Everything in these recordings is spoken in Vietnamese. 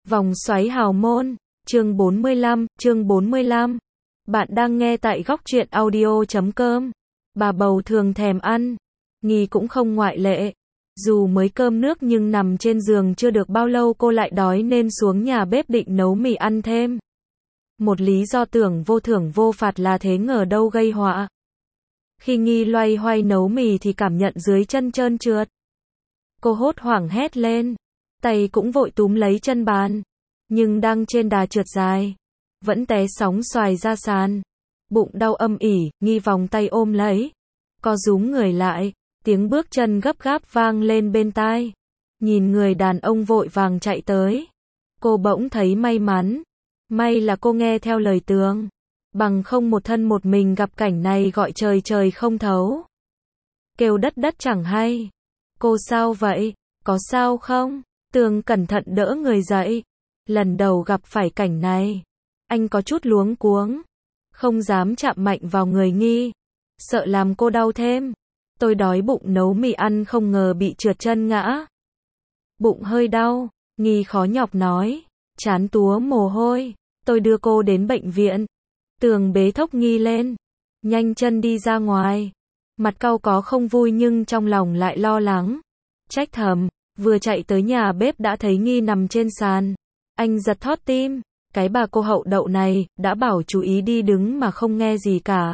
Vòng xoáy hào môn, chương 45. Bạn đang nghe tại góc truyện audio.com. Bà bầu thường thèm ăn, Nghi cũng không ngoại lệ. Dù mới cơm nước nhưng nằm trên giường chưa được bao lâu cô lại đói nên xuống nhà bếp định nấu mì ăn thêm. Một lý do thưởng vô phạt là thế ngờ đâu gây họa. Khi Nghi loay hoay nấu mì thì cảm nhận dưới chân trơn trượt. Cô hốt hoảng hét lên, tay cũng vội túm lấy chân bàn, nhưng đang trên đà trượt dài, vẫn té sóng xoài ra sàn. Bụng đau âm ỉ, Nghi vòng tay ôm lấy, co rúm người lại, tiếng bước chân gấp gáp vang lên bên tai. Nhìn người đàn ông vội vàng chạy tới, cô bỗng thấy may mắn. May là cô nghe theo lời Tường, bằng không một thân một mình gặp cảnh này gọi trời không thấu. Kêu đất chẳng hay. Cô sao vậy? Có sao không? Tường cẩn thận đỡ người dậy. Lần đầu gặp phải cảnh này, anh có chút luống cuống, không dám chạm mạnh vào người Nghi, sợ làm cô đau thêm. Tôi đói bụng nấu mì ăn không ngờ bị trượt chân ngã. Bụng hơi đau, Nghi khó nhọc nói, trán túa mồ hôi. Tôi đưa cô đến bệnh viện. Tường bế thốc Nghi lên, nhanh chân đi ra ngoài. Mặt cau có không vui nhưng trong lòng lại lo lắng. Trách thầm, vừa chạy tới nhà bếp đã thấy Nghi nằm trên sàn. Anh giật thót tim, cái bà cô hậu đậu này, đã bảo chú ý đi đứng mà không nghe gì cả.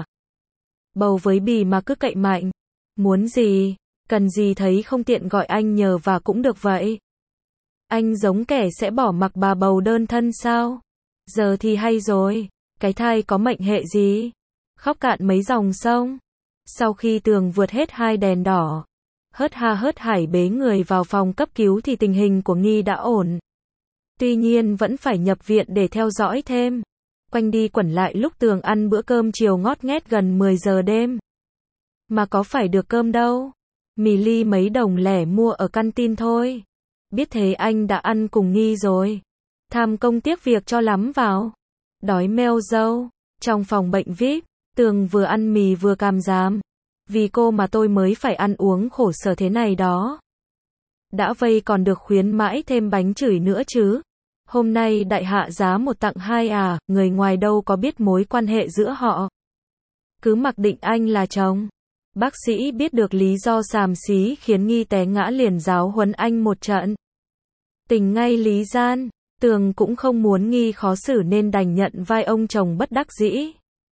Bầu với bì mà cứ cậy mạnh. Muốn gì, cần gì thấy không tiện gọi anh nhờ và cũng được vậy. Anh giống kẻ sẽ bỏ mặc bà bầu đơn thân sao? Giờ thì hay rồi, cái thai có mệnh hệ gì? Khóc cạn mấy dòng sông. Sau khi Tường vượt hết 2 đèn đỏ, hớt ha hớt hải bế người vào phòng cấp cứu thì tình hình của Nghi đã ổn. Tuy nhiên vẫn phải nhập viện để theo dõi thêm. Quanh đi quẩn lại lúc Tường ăn bữa cơm chiều ngót nghét gần 10 giờ đêm. Mà có phải được cơm đâu. Mì ly mấy đồng lẻ mua ở canteen thôi. Biết thế anh đã ăn cùng Nghi rồi. Tham công tiếc việc cho lắm vào. Đói meo dâu. Trong phòng bệnh VIP, Tường vừa ăn mì vừa càm ràm. Vì cô mà tôi mới phải ăn uống khổ sở thế này đó. Đã vây còn được khuyến mãi thêm bánh chửi nữa chứ. Hôm nay đại hạ giá 1 tặng 2 à, người ngoài đâu có biết mối quan hệ giữa họ. Cứ mặc định anh là chồng. Bác sĩ biết được lý do xàm xí khiến Nghi té ngã liền giáo huấn anh một trận. Tình ngay lý gian, Tường cũng không muốn Nghi khó xử nên đành nhận vai ông chồng bất đắc dĩ.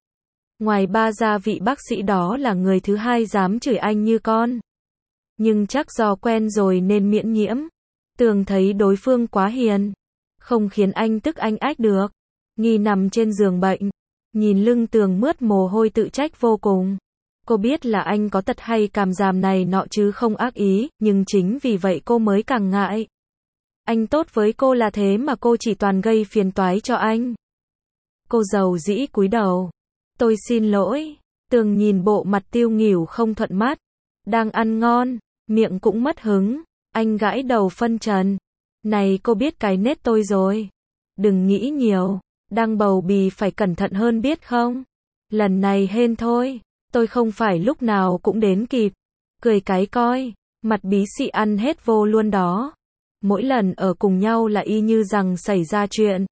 Ngoài ba ra vị bác sĩ đó là người thứ hai dám chửi anh như con. Nhưng chắc do quen rồi nên miễn nhiễm. Tường thấy đối phương quá hiền, không khiến anh tức anh ách được. Nghi nằm trên giường bệnh, nhìn lưng Tường mướt mồ hôi tự trách vô cùng. Cô biết là anh có tật hay càm ràm này nọ chứ không ác ý, nhưng chính vì vậy cô mới càng ngại. Anh tốt với cô là thế mà cô chỉ toàn gây phiền toái cho anh. Cô dầu dĩ cúi đầu. Tôi xin lỗi. Tường nhìn bộ mặt tiêu nghỉu không thuận mắt. Đang ăn ngon, miệng cũng mất hứng. Anh gãi đầu phân trần. Này cô biết cái nết tôi rồi. Đừng nghĩ nhiều. Đang bầu bì phải cẩn thận hơn biết không? Lần này hên thôi. Tôi không phải lúc nào cũng đến kịp. Cười cái coi. Mặt bí xị ăn hết vô luôn đó. Mỗi lần ở cùng nhau là y như rằng xảy ra chuyện.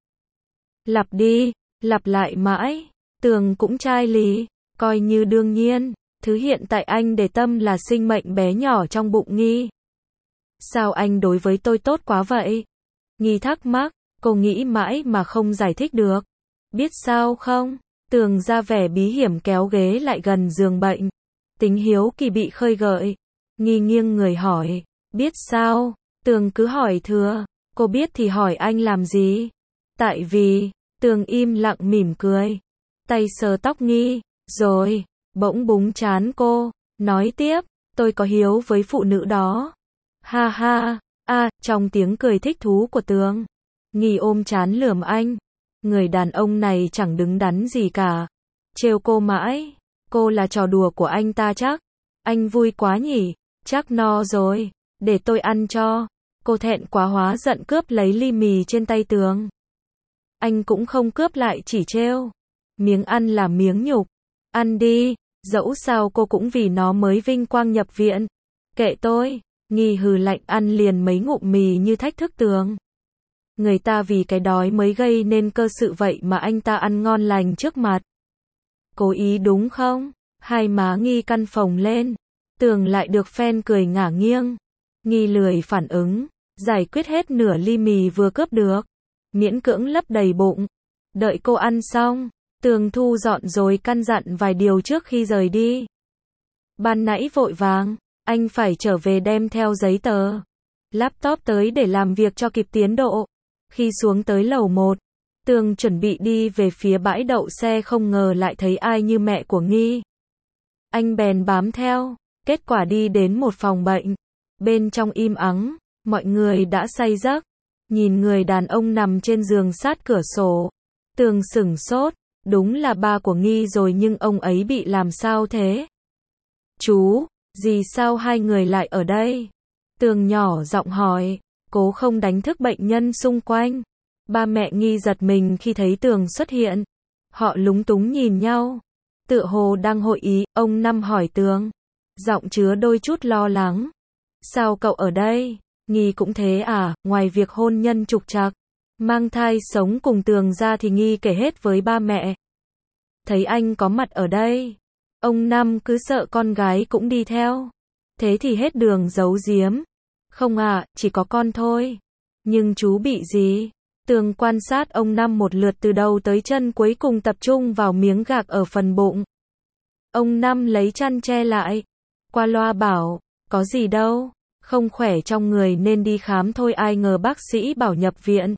Lặp đi, lặp lại mãi. Tường cũng chai lì, coi như đương nhiên. Thứ hiện tại anh để tâm là sinh mệnh bé nhỏ trong bụng Nghi. Sao anh đối với tôi tốt quá vậy? Nghi thắc mắc, cô nghĩ mãi mà không giải thích được. Biết sao không? Tường ra vẻ bí hiểm kéo ghế lại gần giường bệnh. Tính hiếu kỳ bị khơi gợi. Nghi nghiêng người hỏi, biết sao? Tường cứ hỏi thừa, cô biết thì hỏi anh làm gì? Tại vì, Tường im lặng mỉm cười. Tay sờ tóc Nghi, rồi, bỗng búng trán cô, nói tiếp, tôi có hiếu với phụ nữ đó. Ha ha, trong tiếng cười thích thú của Tường. Nghi ôm trán lườm anh. Người đàn ông này chẳng đứng đắn gì cả. Trêu cô mãi, cô là trò đùa của anh ta chắc. Anh vui quá nhỉ, chắc no rồi, để tôi ăn cho. Cô thẹn quá hóa giận cướp lấy ly mì trên tay Tường. Anh cũng không cướp lại chỉ trêu. Miếng ăn là miếng nhục. Ăn đi, dẫu sao cô cũng vì nó mới vinh quang nhập viện. Kệ tôi. Nghi hừ lạnh ăn liền mấy ngụm mì như thách thức Tường. Người ta vì cái đói mới gây nên cơ sự vậy mà anh ta ăn ngon lành trước mặt. Cố ý đúng không? Hai má Nghi căn phồng lên. Tường lại được phen cười ngả nghiêng. Nghi lười phản ứng, giải quyết hết nửa ly mì vừa cướp được. Miễn cưỡng lấp đầy bụng. Đợi cô ăn xong, Tường thu dọn rồi căn dặn vài điều trước khi rời đi. Ban nãy vội vàng, anh phải trở về đem theo giấy tờ, laptop tới để làm việc cho kịp tiến độ. Khi xuống tới lầu 1, Tường chuẩn bị đi về phía bãi đậu xe không ngờ lại thấy ai như mẹ của Nghi. Anh bèn bám theo, kết quả đi đến một phòng bệnh. Bên trong im ắng, mọi người đã say giấc. Nhìn người đàn ông nằm trên giường sát cửa sổ. Tường sửng sốt, đúng là ba của Nghi rồi nhưng ông ấy bị làm sao thế? Chú, gì sao hai người lại ở đây? Tường nhỏ giọng hỏi, cố không đánh thức bệnh nhân xung quanh. Ba mẹ Nghi giật mình khi thấy Tường xuất hiện. Họ lúng túng nhìn nhau. Tựa hồ đang hội ý, ông Năm hỏi Tường. Giọng chứa đôi chút lo lắng. Sao cậu ở đây? Nghi cũng thế à, ngoài việc hôn nhân trục trặc, mang thai sống cùng Tường ra thì Nghi kể hết với ba mẹ. Thấy anh có mặt ở đây, ông Năm cứ sợ con gái cũng đi theo. Thế thì hết đường giấu giếm. Không à, chỉ có con thôi. Nhưng chú bị gì? Tường quan sát ông Năm một lượt từ đầu tới chân cuối cùng tập trung vào miếng gạc ở phần bụng. Ông Năm lấy chăn che lại. Qua loa bảo, có gì đâu, không khỏe trong người nên đi khám thôi, ai ngờ bác sĩ bảo nhập viện.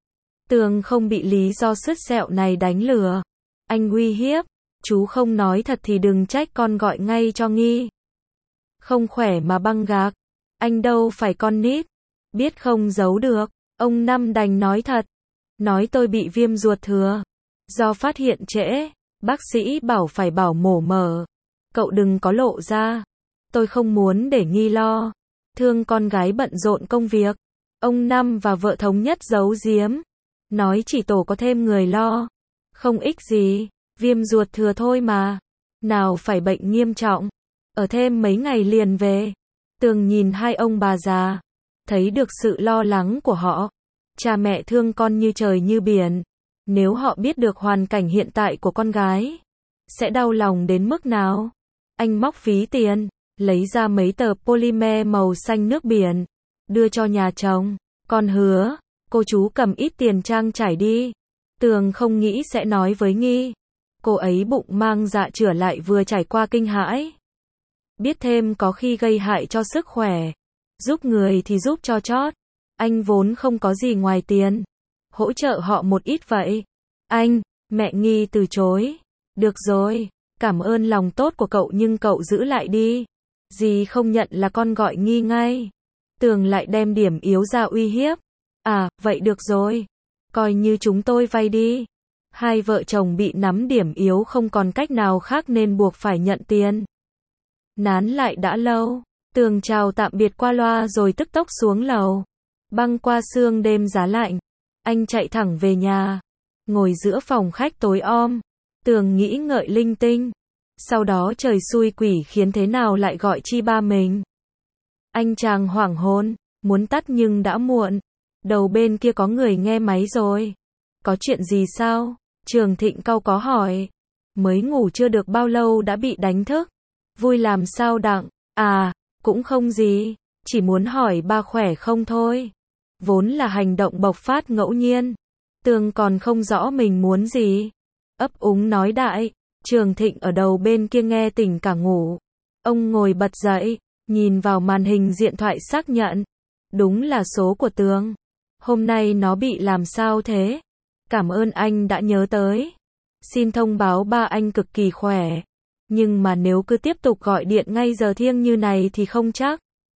Tường không bị lý do sứt sẹo này đánh lừa. Anh uy hiếp, chú không nói thật thì đừng trách con gọi ngay cho Nghi. Không khỏe mà băng gạc, anh đâu phải con nít, biết không giấu được. Ông Năm đành nói thật, nói tôi bị viêm ruột thừa, do phát hiện trễ, bác sĩ bảo phải bảo mổ mở. Cậu đừng có lộ ra, tôi không muốn để Nghi lo. Thương con gái bận rộn công việc, ông Năm và vợ thống nhất giấu giếm, nói chỉ tổ có thêm người lo, không ích gì, viêm ruột thừa thôi mà, nào phải bệnh nghiêm trọng, ở thêm mấy ngày liền về. Tường nhìn hai ông bà già, thấy được sự lo lắng của họ. Cha mẹ thương con như trời như biển, nếu họ biết được hoàn cảnh hiện tại của con gái, sẽ đau lòng đến mức nào. Anh móc ví tiền, lấy ra mấy tờ polymer màu xanh nước biển, đưa cho nhà chồng. Con hứa, cô chú cầm ít tiền trang trải đi. Tường không nghĩ sẽ nói với Nghi. Cô ấy bụng mang dạ chửa lại vừa trải qua kinh hãi. Biết thêm có khi gây hại cho sức khỏe. Giúp người thì giúp cho chót. Anh vốn không có gì ngoài tiền. Hỗ trợ họ một ít vậy. Anh, mẹ Nghi từ chối. Được rồi, cảm ơn lòng tốt của cậu nhưng cậu giữ lại đi. Dì không nhận là con gọi Nghi ngay. Tường lại đem điểm yếu ra uy hiếp. À, vậy được rồi. Coi như chúng tôi vay đi. Hai vợ chồng bị nắm điểm yếu không còn cách nào khác nên buộc phải nhận tiền. Nán lại đã lâu. Tường chào tạm biệt qua loa rồi tức tốc xuống lầu. Băng qua sương đêm giá lạnh. Anh chạy thẳng về nhà. Ngồi giữa phòng khách tối om. Tường nghĩ ngợi linh tinh. Sau đó trời xui quỷ khiến thế nào lại gọi chi ba mình. Anh chàng hoảng hồn, muốn tắt nhưng đã muộn. Đầu bên kia có người nghe máy rồi. Có chuyện gì sao? Trường Thịnh cau có hỏi. Mới ngủ chưa được bao lâu đã bị đánh thức. Vui làm sao đặng? À, cũng không gì. Chỉ muốn hỏi ba khỏe không thôi. Vốn là hành động bộc phát ngẫu nhiên. Tường còn không rõ mình muốn gì. Ấp úng nói đại. Trường Thịnh ở đầu bên kia nghe tỉnh cả ngủ. Ông ngồi bật dậy, nhìn vào màn hình điện thoại xác nhận. Đúng là số của Tường. Hôm nay nó bị làm sao thế? Cảm ơn anh đã nhớ tới. Xin thông báo ba anh cực kỳ khỏe. Nhưng mà nếu cứ tiếp tục gọi điện ngay giờ thiêng như này thì không chắc.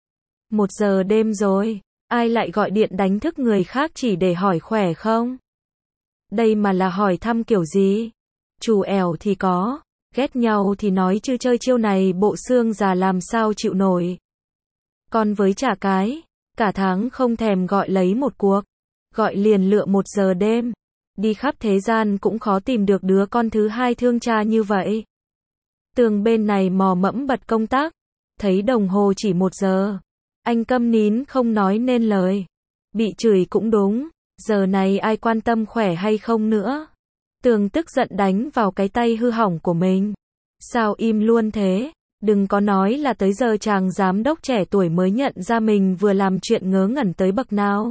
1 giờ đêm rồi, ai lại gọi điện đánh thức người khác chỉ để hỏi khỏe không? Đây mà là hỏi thăm kiểu gì? Trù ẻo thì có, ghét nhau thì nói chứ chơi chiêu này bộ xương già làm sao chịu nổi. Còn với chả cái, cả tháng không thèm gọi lấy một cuộc, gọi liền lựa 1 giờ đêm, đi khắp thế gian cũng khó tìm được đứa con thứ hai thương cha như vậy. Tường bên này mò mẫm bật công tắc, thấy đồng hồ chỉ 1 giờ, anh câm nín không nói nên lời. Bị chửi cũng đúng, Giờ này ai quan tâm khỏe hay không nữa. Tường tức giận đánh vào cái tay hư hỏng của mình. Sao im luôn thế? Đừng có nói là tới giờ chàng giám đốc trẻ tuổi mới nhận ra mình vừa làm chuyện ngớ ngẩn tới bậc nào.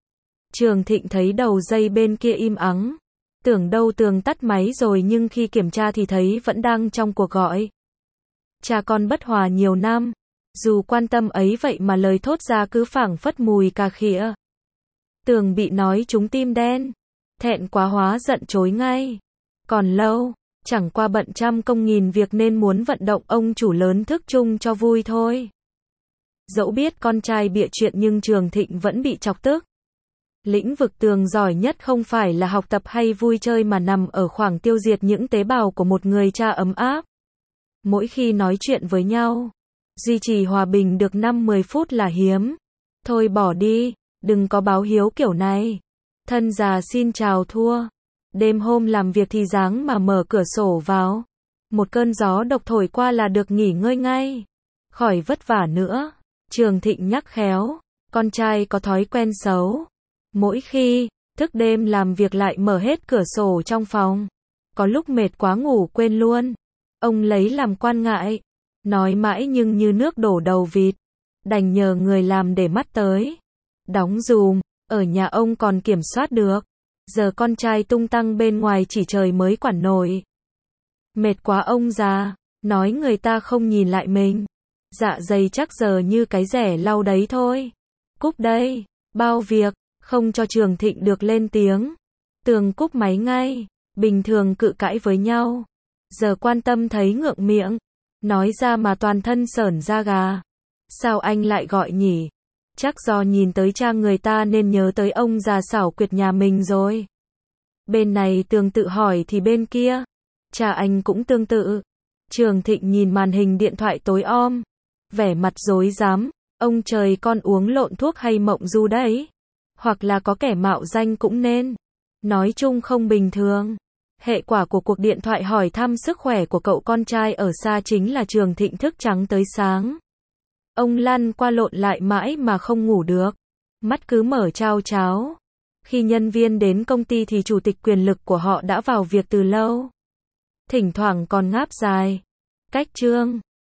Trường Thịnh thấy đầu dây bên kia im ắng. Tưởng đâu Tường tắt máy rồi nhưng khi kiểm tra thì thấy vẫn đang trong cuộc gọi. Cha con bất hòa nhiều năm. Dù quan tâm ấy vậy mà lời thốt ra cứ phảng phất mùi cà khịa. Tường bị nói trúng tim đen. Thẹn quá hóa giận chối ngay. Còn lâu, chẳng qua bận trăm công nghìn việc nên muốn vận động ông chủ lớn thức chung cho vui thôi. Dẫu biết con trai bịa chuyện nhưng Trường Thịnh vẫn bị chọc tức. Lĩnh vực Tường giỏi nhất không phải là học tập hay vui chơi mà nằm ở khoảng tiêu diệt những tế bào của một người cha ấm áp. Mỗi khi nói chuyện với nhau, duy trì hòa bình được 5-10 phút là hiếm. Thôi bỏ đi, đừng có báo hiếu kiểu này. Thân già xin chào thua. Đêm hôm làm việc thì dáng mà mở cửa sổ vào. Một cơn gió độc thổi qua là được nghỉ ngơi ngay. Khỏi vất vả nữa. Trường Thịnh nhắc khéo. Con trai có thói quen xấu. Mỗi khi thức đêm làm việc lại mở hết cửa sổ trong phòng. Có lúc mệt quá ngủ quên luôn. Ông lấy làm quan ngại. Nói mãi nhưng như nước đổ đầu vịt. Đành nhờ người làm để mắt tới. Đóng dùm. Ở nhà ông còn kiểm soát được. Giờ con trai tung tăng bên ngoài chỉ trời mới quản nổi. Mệt quá ông già. Nói người ta không nhìn lại mình. Dạ dày chắc giờ như cái rẻ lau đấy thôi. Cúp đây. Bao việc. Không cho Trường Thịnh được lên tiếng. Tường cúp máy ngay. Bình thường cự cãi với nhau. Giờ quan tâm thấy ngượng miệng. Nói ra mà toàn thân sởn da gà. Sao anh lại gọi nhỉ? Chắc do nhìn tới cha người ta nên nhớ tới ông già xảo quyệt nhà mình rồi. Bên này Tường tự hỏi thì bên kia. Cha anh cũng tương tự. Trường Thịnh nhìn màn hình điện thoại tối om. Vẻ mặt rối rắm. Ông trời con uống lộn thuốc hay mộng du đấy? Hoặc là có kẻ mạo danh cũng nên. Nói chung không bình thường. Hệ quả của cuộc điện thoại hỏi thăm sức khỏe của cậu con trai ở xa chính là Trường Thịnh thức trắng tới sáng. Ông lăn qua lộn lại mãi mà không ngủ được. Mắt cứ mở trao tráo. Khi nhân viên đến công ty thì chủ tịch quyền lực của họ đã vào việc từ lâu. Thỉnh thoảng còn ngáp dài. Cách chương